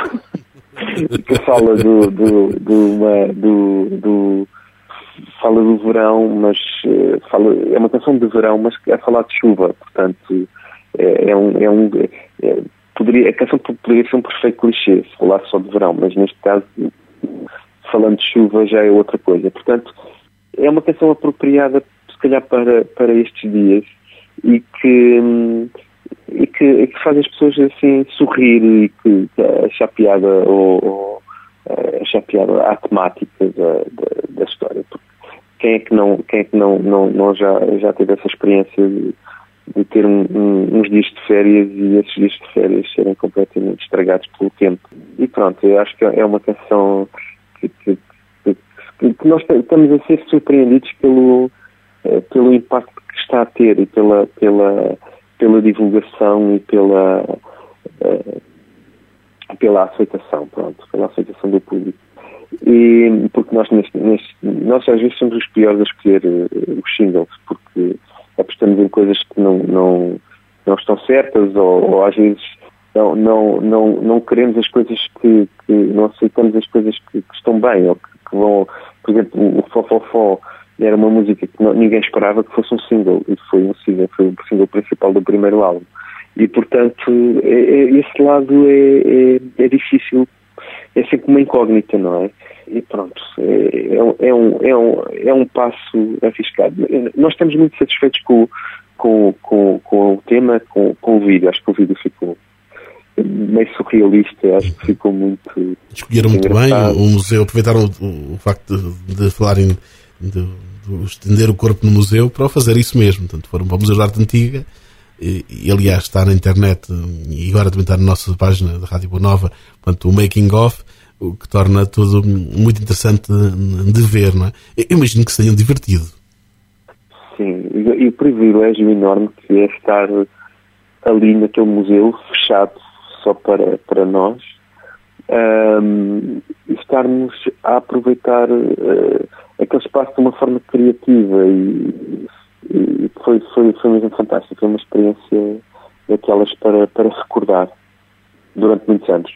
que fala do, do, do, uma, do, do fala do verão, mas uh, fala, é uma canção de verão, mas é falar de chuva, portanto é, é um, é um é, poderia, a canção poderia ser um perfeito clichê se falasse só de verão, mas neste caso, falando de chuva, já é outra coisa. Portanto, é uma canção apropriada, se calhar, para, para estes dias, e que, e que, e que faz as pessoas assim sorrir e que, que achar piada ou, ou achar piada à temática da, da, da história. Porque quem é que não, quem é que não, não, não já, já teve essa experiência de, de ter um, um, uns dias de férias e esses dias de férias serem completamente estragados pelo tempo? E pronto, eu acho que é uma canção que, que, que, que nós estamos a ser surpreendidos pelo, pelo impacto que está a ter e pela, pela, pela divulgação e pela, pela aceitação, pronto, pela aceitação do público. E porque nós, neste, neste, nós às vezes somos os piores a escolher os singles, porque apostamos em coisas que não, não, não estão certas, ou, ou às vezes não, não, não, não queremos as coisas que, que não aceitamos as coisas que, que estão bem, ou que, que vão, por exemplo, o Fó Fó Fó era uma música que não, ninguém esperava que fosse um single, e foi um single, foi o single principal do primeiro álbum, e portanto é, é, esse lado é, é, é difícil, é sempre uma incógnita, não é? E pronto, é, é, um, é, um, é um passo arriscado. Nós estamos muito satisfeitos com, com, com, com o tema, com, com o vídeo. Acho que o vídeo ficou meio surrealista, acho que ficou muito... Escolheram muito engraçado. Bem o museu, aproveitaram o, o facto de, de falarem, de, de estender o corpo no museu para fazer isso mesmo. Portanto, foram para o Museu de Arte Antiga, e, e aliás está na internet, e agora também está na nossa página da Rádio Boa Nova, portanto, o Making of, o que torna tudo muito interessante de, de ver, não é? Eu imagino que se tenham divertido. Sim, e, e o privilégio enorme que é estar ali naquele museu fechado só para, para nós, um, e estarmos a aproveitar uh, aquele espaço de uma forma criativa, e, e foi, foi, foi mesmo fantástico, foi uma experiência daquelas para, para recordar durante muitos anos.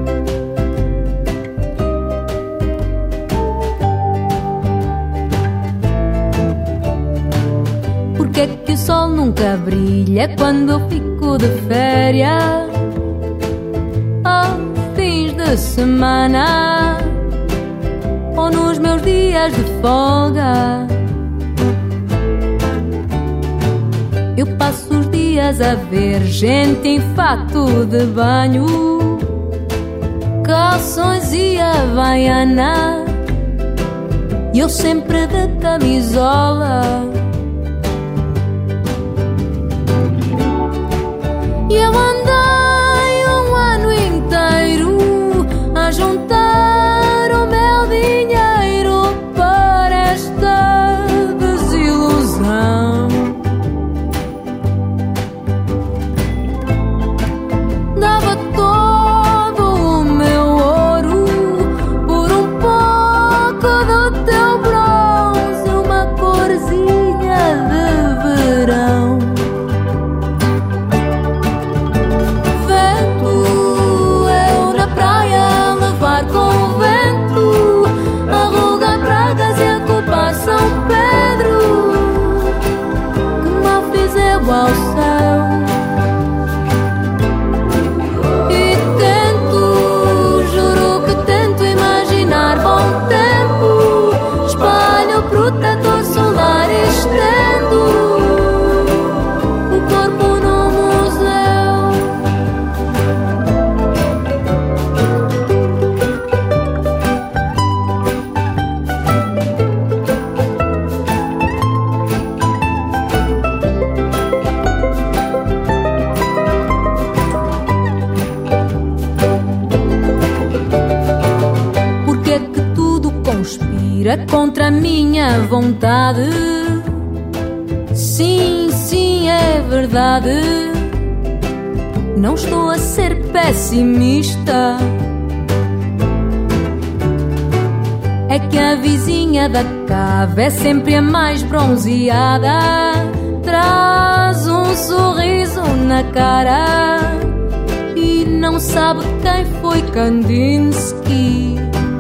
Porque é que o sol nunca brilha quando eu fico de férias? Aos fins de semana ou nos meus dias de folga, eu passo os dias a ver gente em fato de banho, calções e havaiana, e eu sempre de camisola. E eu andei um ano inteiro a juntar o meu dinheiro para esta desilusão. Dava todo o meu ouro por um pouco do teu bronze, uma minha vontade. Sim, sim, é verdade. Não estou a ser pessimista. É que a vizinha da cave é sempre a mais bronzeada. Traz um sorriso na cara e não sabe quem foi Kandinsky.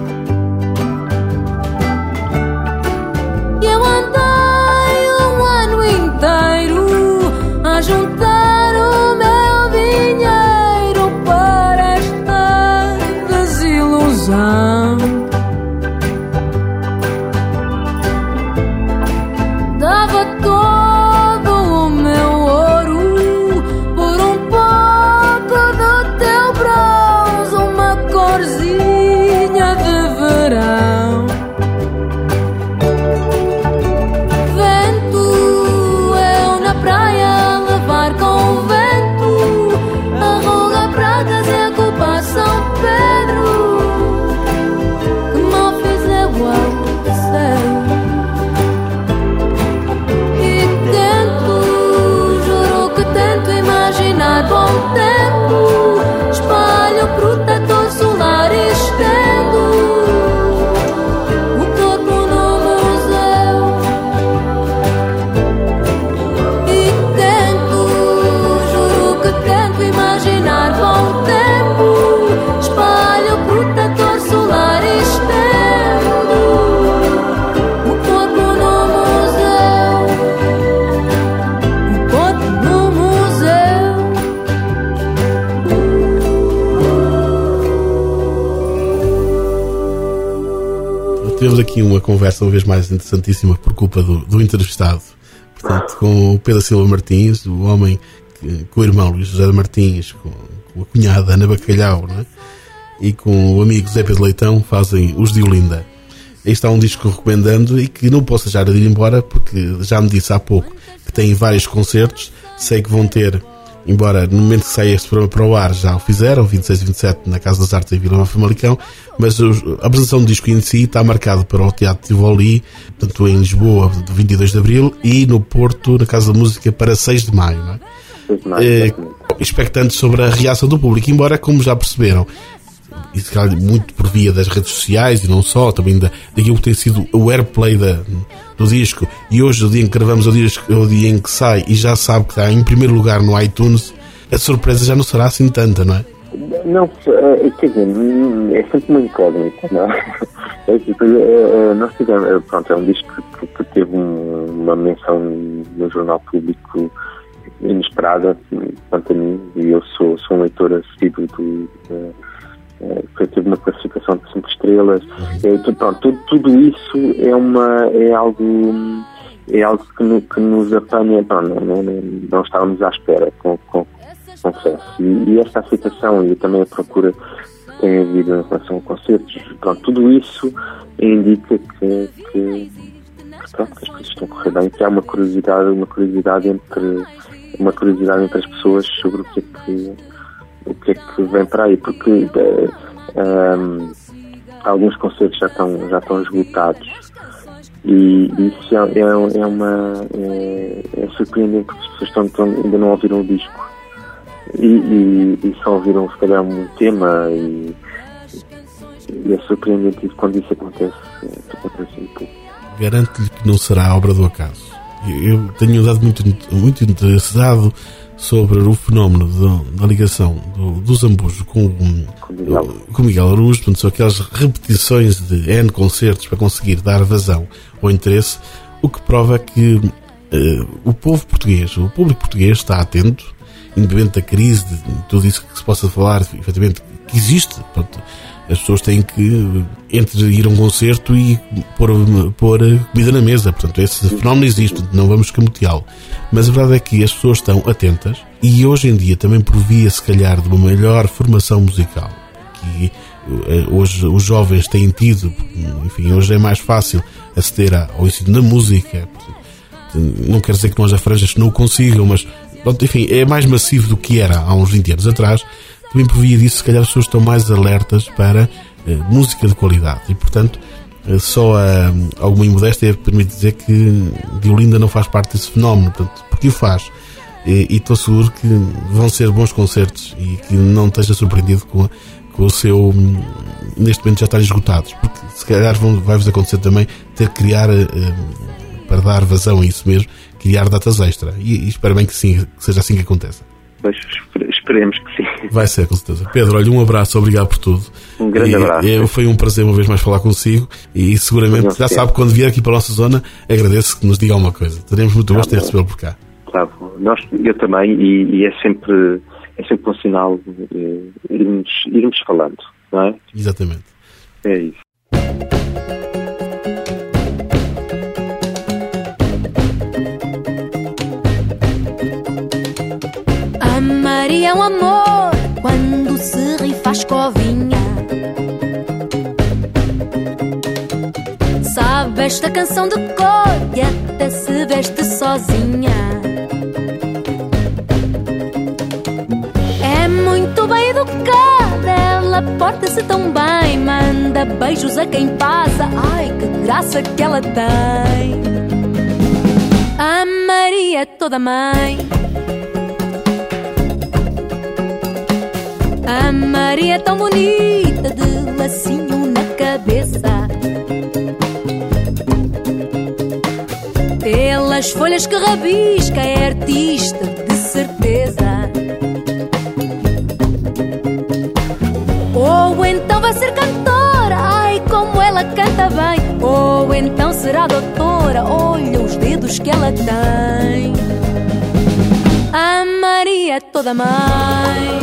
E eu andei um ano inteiro a juntar o meu dinheiro para esta desilusão. Dava todo o meu ouro por um pouco do teu bronze, uma corzinha de verão. Vento, eu na praia levar com o vento a ruga pragas e a culpa São Pedro, que mal fiz eu ao sei. Imaginar bom tempo, espalho protetor solar e estendo o corpo no museu. E tento, juro que tento imaginar bom tempo, espalho protetor solar e estendo o corpo no museu. O corpo no museu. Tivemos aqui uma conversa uma vez mais interessantíssima por culpa do, do entrevistado, portanto, com o Pedro Silva Martins, o homem que, com o irmão Luís José de Martins, com, com a cunhada Ana Bacalhau, não é? E com o amigo Zé Pedro Leitão, fazem os de Olinda. Aí está um disco que eu recomendando e que não posso deixar de ir embora, porque já me disse há pouco que tem vários concertos. Sei que vão ter, embora no momento que saia este programa para o ar já o fizeram, vinte e seis e vinte e sete na Casa das Artes em Vila Nova de Famalicão, mas a apresentação do disco em si está marcado para o Teatro Tivoli, portanto em Lisboa, de vinte e dois de Abril, e no Porto, na Casa da Música, para seis de Maio, não é? seis de maio, É, expectantes sobre a reação do público, embora, como já perceberam, e se calhar muito por via das redes sociais e não só, também da, daquilo que tem sido o airplay da, do disco, e hoje, o dia em que gravamos, o dia, o dia em que sai, e já sabe que está em primeiro lugar no iTunes, a surpresa já não será assim tanta, não é? Não, quer dizer, é sempre uma incógnita, não é? Nós tivemos, pronto, é um disco que, que teve uma menção no Jornal Público inesperada, quanto a mim, e eu sou, sou um leitor assíduo do... que teve uma classificação de cinco estrelas. É, pronto, tudo, tudo isso é, uma, é algo é algo que, no, que nos apanha. Não, não, não, não estávamos à espera, com, com, confesso. E, e esta aceitação e também a procura que tem havido em relação a concertos, pronto, tudo isso indica que, que, que, pronto, que as coisas estão a correr bem, que há uma curiosidade, uma curiosidade entre uma curiosidade entre as pessoas sobre o que é que o que é que vem para aí, porque um, alguns concertos já estão, já estão esgotados e isso é, é, é uma é, é surpreendente, porque as pessoas estão, estão, ainda não ouviram o disco e, e, e só ouviram se calhar um tema e, e é surpreendente isso, quando isso acontece, acontece um pouco. Garanto-lhe que não será obra do acaso. Eu tenho dado muito, muito interessado sobre o fenómeno de, da ligação do, do Zambujo com, com, Miguel. com Miguel Araújo, portanto, são aquelas repetições de N concertos para conseguir dar vazão ao interesse, o que prova que uh, o povo português, o público português está atento, independente da crise, de, de tudo isso que se possa falar, efetivamente, que existe. Portanto, as pessoas têm que, entre ir a um concerto e pôr, pôr comida na mesa. Portanto, esse fenómeno existe, não vamos escamoteá-lo. Mas a verdade é que as pessoas estão atentas e hoje em dia também por via, se calhar, de uma melhor formação musical. Que hoje os jovens têm tido, enfim, hoje é mais fácil aceder ao ensino da música. Não quer dizer que não haja franjas que não o consigam, mas, enfim, é mais massivo do que era há uns vinte anos atrás. Também por via disso, se calhar as pessoas estão mais alertas para uh, música de qualidade e, portanto, Só a, alguma imodéstia permite dizer que Deolinda não faz parte desse fenómeno, portanto, porque o faz. E estou seguro que vão ser bons concertos e que não esteja surpreendido com, com o seu, neste momento já estarem esgotados, porque se calhar vão, vai-vos acontecer também ter que criar, para dar vazão a isso mesmo, criar datas extra. E, e espero bem que sim, que seja assim que aconteça. Pois, esperemos que sim. Vai ser, com certeza. Pedro, olha, um abraço, obrigado por tudo. Um grande e, abraço. E, foi um prazer uma vez mais falar consigo e seguramente, já sabe, quando vier aqui para a nossa zona, agradeço que nos diga alguma coisa. Teremos muito gosto de recebê-lo por cá. Claro, nós, eu também, e, e é sempre é sempre um sinal de irmos, irmos falando, não é? Exatamente. É isso. A Maria é um amor quando se ri faz covinha. Sabe esta canção de cor e até se veste sozinha. É muito bem educada, ela porta-se tão bem, manda beijos a quem passa. Ai, que graça que ela tem. A Maria é toda mãe. A Maria é tão bonita, de lacinho na cabeça. Pelas folhas que rabisca, é artista de certeza. Ou então vai ser cantora, ai como ela canta bem. Ou então será doutora, olha os dedos que ela tem. A Maria é toda mãe.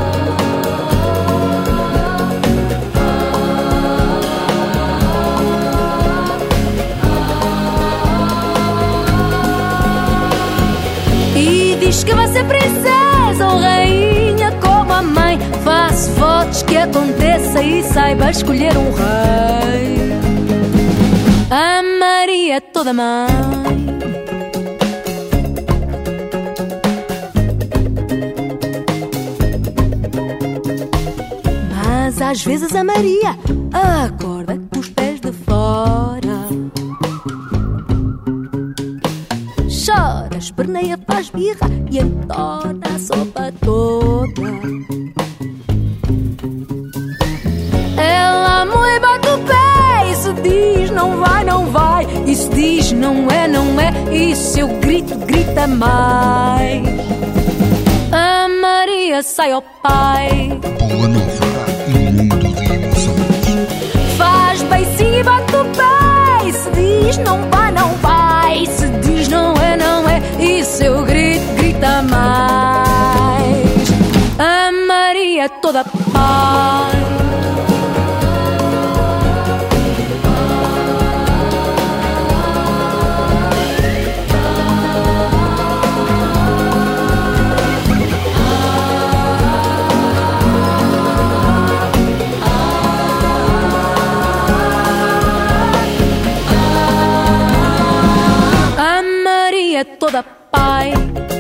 Diz que vai ser princesa ou rainha como a mãe. Faço votos que aconteça e saiba escolher um rei. A Maria é toda mãe. Mas às vezes a Maria acorda com os pés de fora. Chora, esperneia, faz birra e entorna a sopa toda. Ela moe, bate o pé e se diz não vai, não vai. E se diz não é, não é. E se eu grito, grita mais. A Maria sai ao pai. Boa nova, um mundo de emoções. Faz beicinho e bate o pé e se diz não vai, não vai. E se diz não é, não é. E se eu grito, grita mais. A Maria é toda paz. A Maria é toda pai.